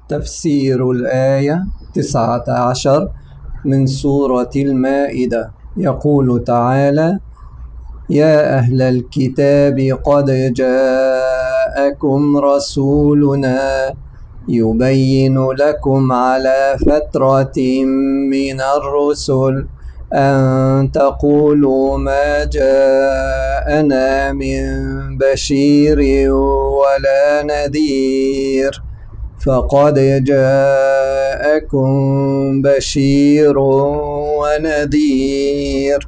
تفسير الآية 19 من سورة المائدة. يقول تعالى: يا أهل الكتاب قد جاءكم رسولنا يبين لكم على فترة من الرسل أن تقولوا ما جاءنا من بشير ولا نذير، فقد جاءكم بشير ونذير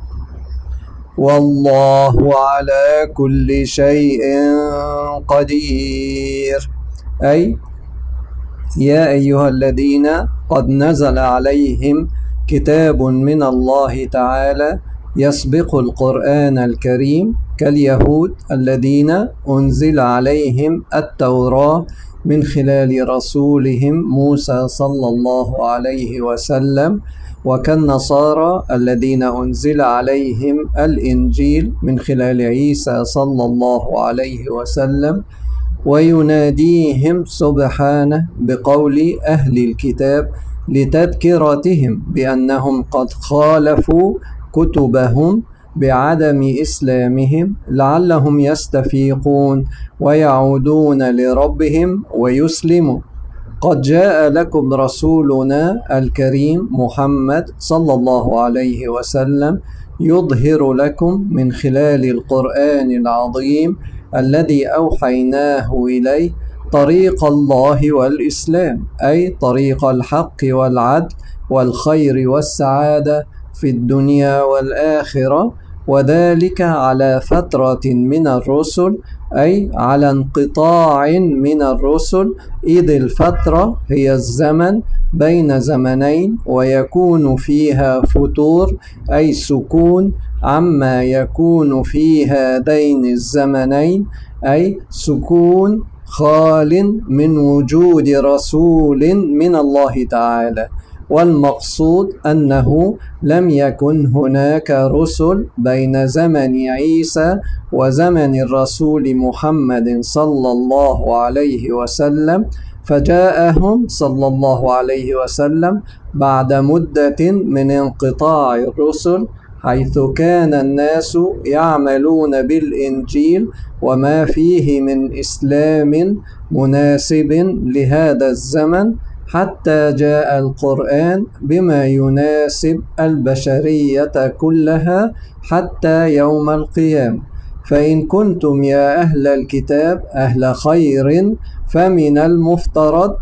والله على كل شيء قدير. أي يا أيها الذين قد نزل عليهم كتاب من الله تعالى يسبق القرآن الكريم، كاليهود الذين أنزل عليهم التوراة من خلال رسولهم موسى صلى الله عليه وسلم، وكالنصارى الذين أنزل عليهم الإنجيل من خلال عيسى صلى الله عليه وسلم. ويناديهم سبحانه بقول أهل الكتاب لتذكرتهم بأنهم قد خالفوا كتبهم بعدم إسلامهم لعلهم يستفيقون ويعودون لربهم ويسلمون. قد جاء لكم رسولنا الكريم محمد صلى الله عليه وسلم يظهر لكم من خلال القرآن العظيم الذي أوحيناه إليه طريق الله والإسلام، أي طريق الحق والعدل والخير والسعادة في الدنيا والآخرة، وذلك على فترة من الرسل، أي على انقطاع من الرسل، إذ الفترة هي الزمن بين زمنين ويكون فيها فتور، أي سكون عما يكون في هذين الزمنين، أي سكون خال من وجود رسول من الله تعالى. والمقصود أنه لم يكن هناك رسل بين زمن عيسى وزمن الرسول محمد صلى الله عليه وسلم، فجاءهم صلى الله عليه وسلم بعد مدة من انقطاع الرسل، حيث كان الناس يعملون بالإنجيل وما فيه من إسلام مناسب لهذا الزمن، حتى جاء القرآن بما يناسب البشرية كلها حتى يوم القيامة. فإن كنتم يا أهل الكتاب أهل خير، فمن المفترض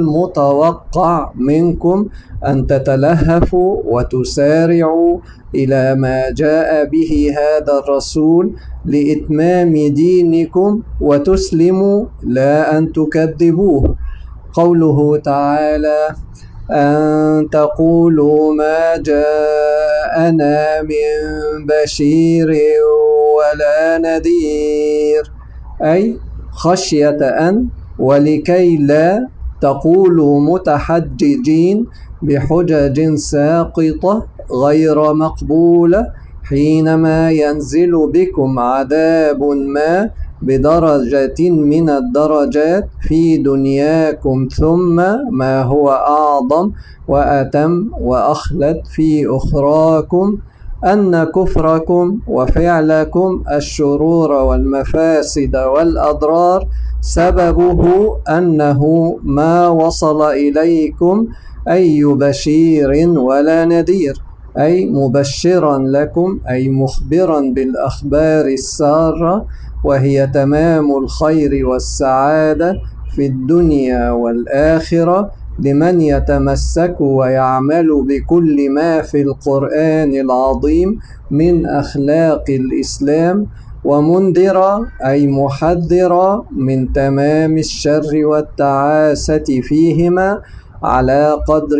والمتوقع منكم أن تتلهفوا وتسارعوا إلى ما جاء به هذا الرسول لإتمام دينكم وتسلموا، لا أن تكذبوه. قوله تعالى: أن تقولوا ما جاءنا من بشير ولا نذير، أي خشية أن ولكي لا تقولوا متحججين بحجج ساقطة غير مقبولة حينما ينزل بكم عذاب ما بدرجة من الدرجات في دنياكم، ثم ما هو أعظم وأتم وأخلد في أخراكم، أن كفركم وفعلكم الشرور والمفاسد والأضرار سببه أنه ما وصل إليكم أي بشير ولا نذير، أي مبشرا لكم، أي مخبرا بالأخبار السارة، وهي تمام الخير والسعادة في الدنيا والآخرة لمن يتمسك ويعمل بكل ما في القرآن العظيم من أخلاق الإسلام، ومنذرا أي محذرا من تمام الشر والتعاسة فيهما على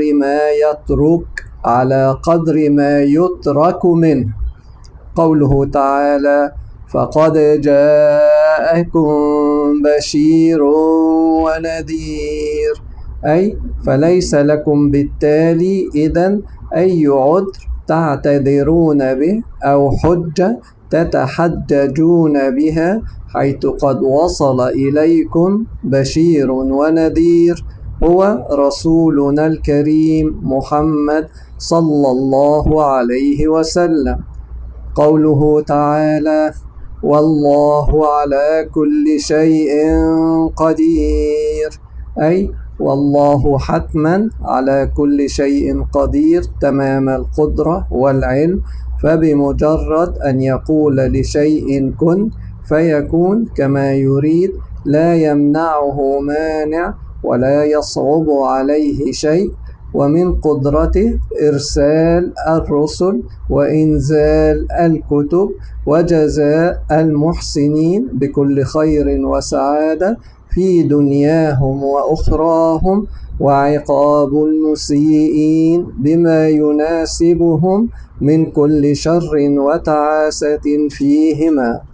قدر ما يترك منه. قوله تعالى: فقد جاءكم بشير ونذير، أي فليس لكم بالتالي إذن أي عذر تعتذرون به أو حجة تتحججون بها، حيث قد وصل إليكم بشير ونذير هو رسولنا الكريم محمد صلى الله عليه وسلم. قوله تعالى: والله على كل شيء قدير، أي والله حتما على كل شيء قدير تمام القدرة والعلم، فبمجرد أن يقول لشيء كن فيكون كما يريد، لا يمنعه مانع ولا يصعب عليه شيء. ومن قدرته إرسال الرسل وإنزال الكتب وجزاء المحسنين بكل خير وسعادة في دنياهم وأخراهم، وعقاب المسيئين بما يناسبهم من كل شر وتعاسة فيهما.